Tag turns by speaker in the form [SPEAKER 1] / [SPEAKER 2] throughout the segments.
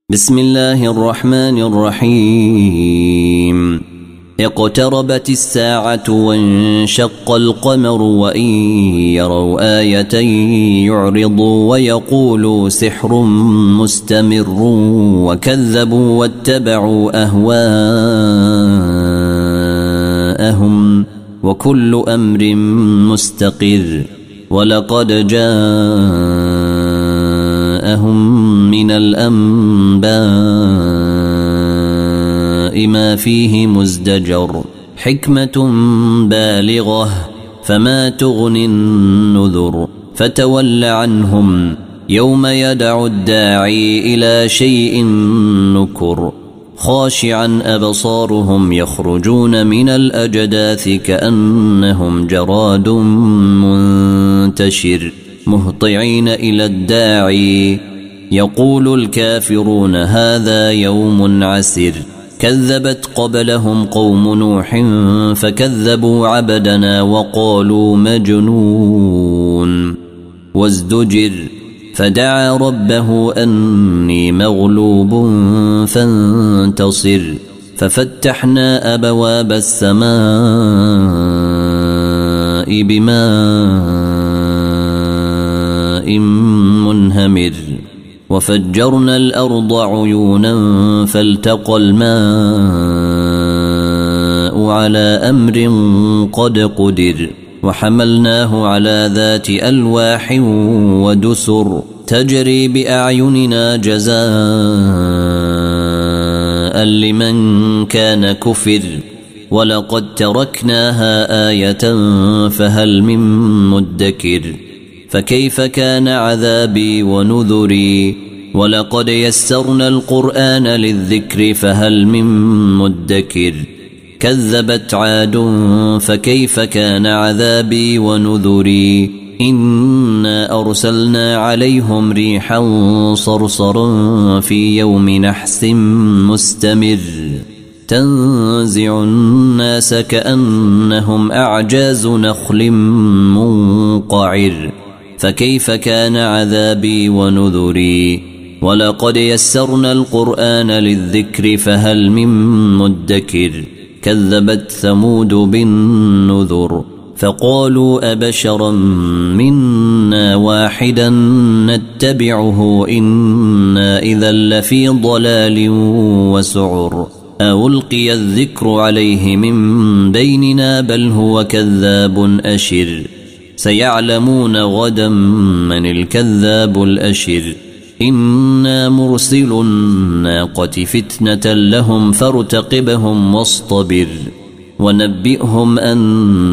[SPEAKER 1] بسم الله الرحمن الرحيم. اقتربت الساعة وانشق القمر وإن يروا آية يعرضوا ويقولوا سحر مستمر وكذبوا واتبعوا أهواءهم وكل أمر مستقر ولقد جاءهم من الأنباء ما فيه مزدجر حكمة بالغة فما تغني النذر فتول عنهم يوم يدعو الداعي إلى شيء نكر خاشعا أبصارهم يخرجون من الأجداث كأنهم جراد منتشر مهطعين إلى الداعي يقول الكافرون هذا يوم عسر كذبت قبلهم قوم نوح فكذبوا عبدنا وقالوا مجنون وازدجر فدعا ربه أني مغلوب فانتصر ففتحنا أبواب السماء بماء منهمر وفجرنا الأرض عيونا فالتقى الماء على أمر قد قدر وحملناه على ذات ألواح ودسر تجري بأعيننا جزاء لمن كان كفر ولقد تركناها آية فهل من مدكر فكيف كان عذابي ونذري ولقد يسرنا القرآن للذكر فهل من مدكر كذبت عاد فكيف كان عذابي ونذري إنا أرسلنا عليهم ريحا صرصرا في يوم نحس مستمر تنزع الناس كأنهم أعجاز نخل منقعر فكيف كان عذابي ونذري ولقد يسرنا القرآن للذكر فهل من مدكر كذبت ثمود بالنذر فقالوا أبشرا منا واحدا نتبعه إنا إذا لفي ضلال وسعر ألقي الذكر عليه من بيننا بل هو كذاب أشر سيعلمون غدا من الكذاب الأشر إنا مرسل الناقة فتنة لهم فارتقبهم واصطبر ونبئهم أن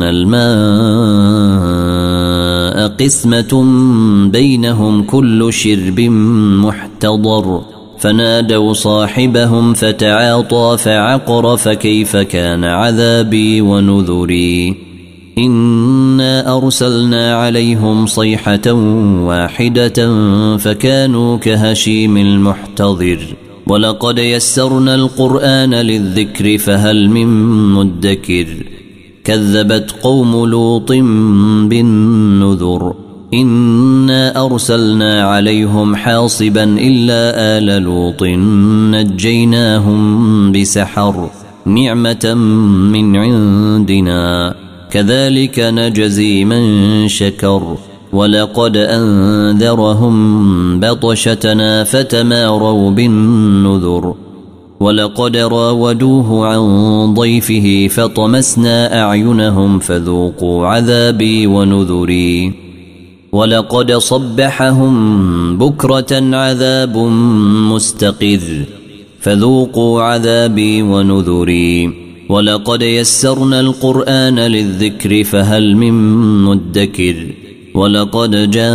[SPEAKER 1] الماء قسمة بينهم كل شرب محتضر فنادوا صاحبهم فتعاطى فعقر فكيف كان عذابي ونذري إنا أرسلنا عليهم صيحة واحدة فكانوا كهشيم المحتضر ولقد يسرنا القرآن للذكر فهل من مدكر كذبت قوم لوط بالنذر إنا أرسلنا عليهم حاصبا إلا آل لوط نجيناهم بسحر نعمة من عندنا كذلك نجزي من شكر ولقد أنذرهم بطشتنا فتماروا بالنذر ولقد راودوه عن ضيفه فطمسنا أعينهم فذوقوا عذابي ونذري ولقد صبحهم بكرة عذاب مستقر فذوقوا عذابي ونذري ولقد يسرنا القرآن للذكر فهل من مدكر ولقد جاء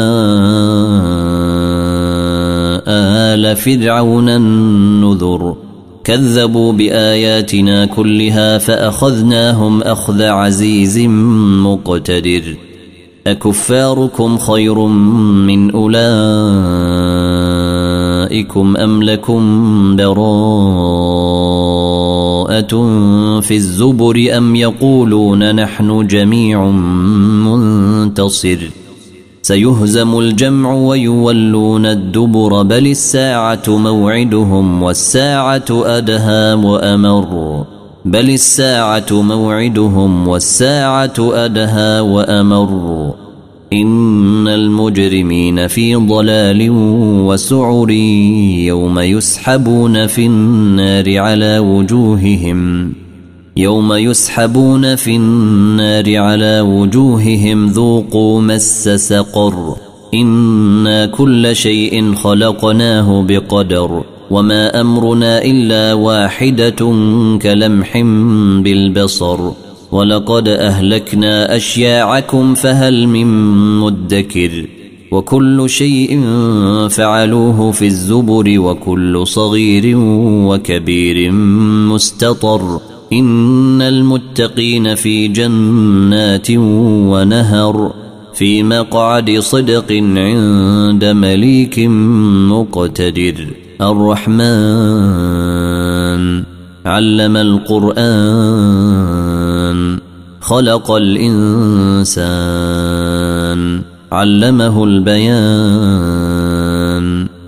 [SPEAKER 1] آل فرعون النذر كذبوا بآياتنا كلها فأخذناهم أخذ عزيز مقتدر أكفاركم خير من أولئكم أم لكم براءة في الزبر أم يقولون نحن جميع منتصر سيهزم الجمع ويولون الدبر بل الساعة موعدهم والساعة أدهى وأمر بل الساعة موعدهم والساعة أدهى وأمر إن المجرمين في ضلال وسعر يوم يسحبون في النار على وجوههم ذوقوا مس سقر إنا كل شيء خلقناه بقدر وما أمرنا إلا واحدة كلمح بالبصر ولقد أهلكنا أشياعكم فهل من مدكر وكل شيء فعلوه في الزبر وكل صغير وكبير مستطر إن المتقين في جنات ونهر في مقعد صدق عند مليك مقتدر الرحمن علم القرآن خلق الإنسان علمه البيان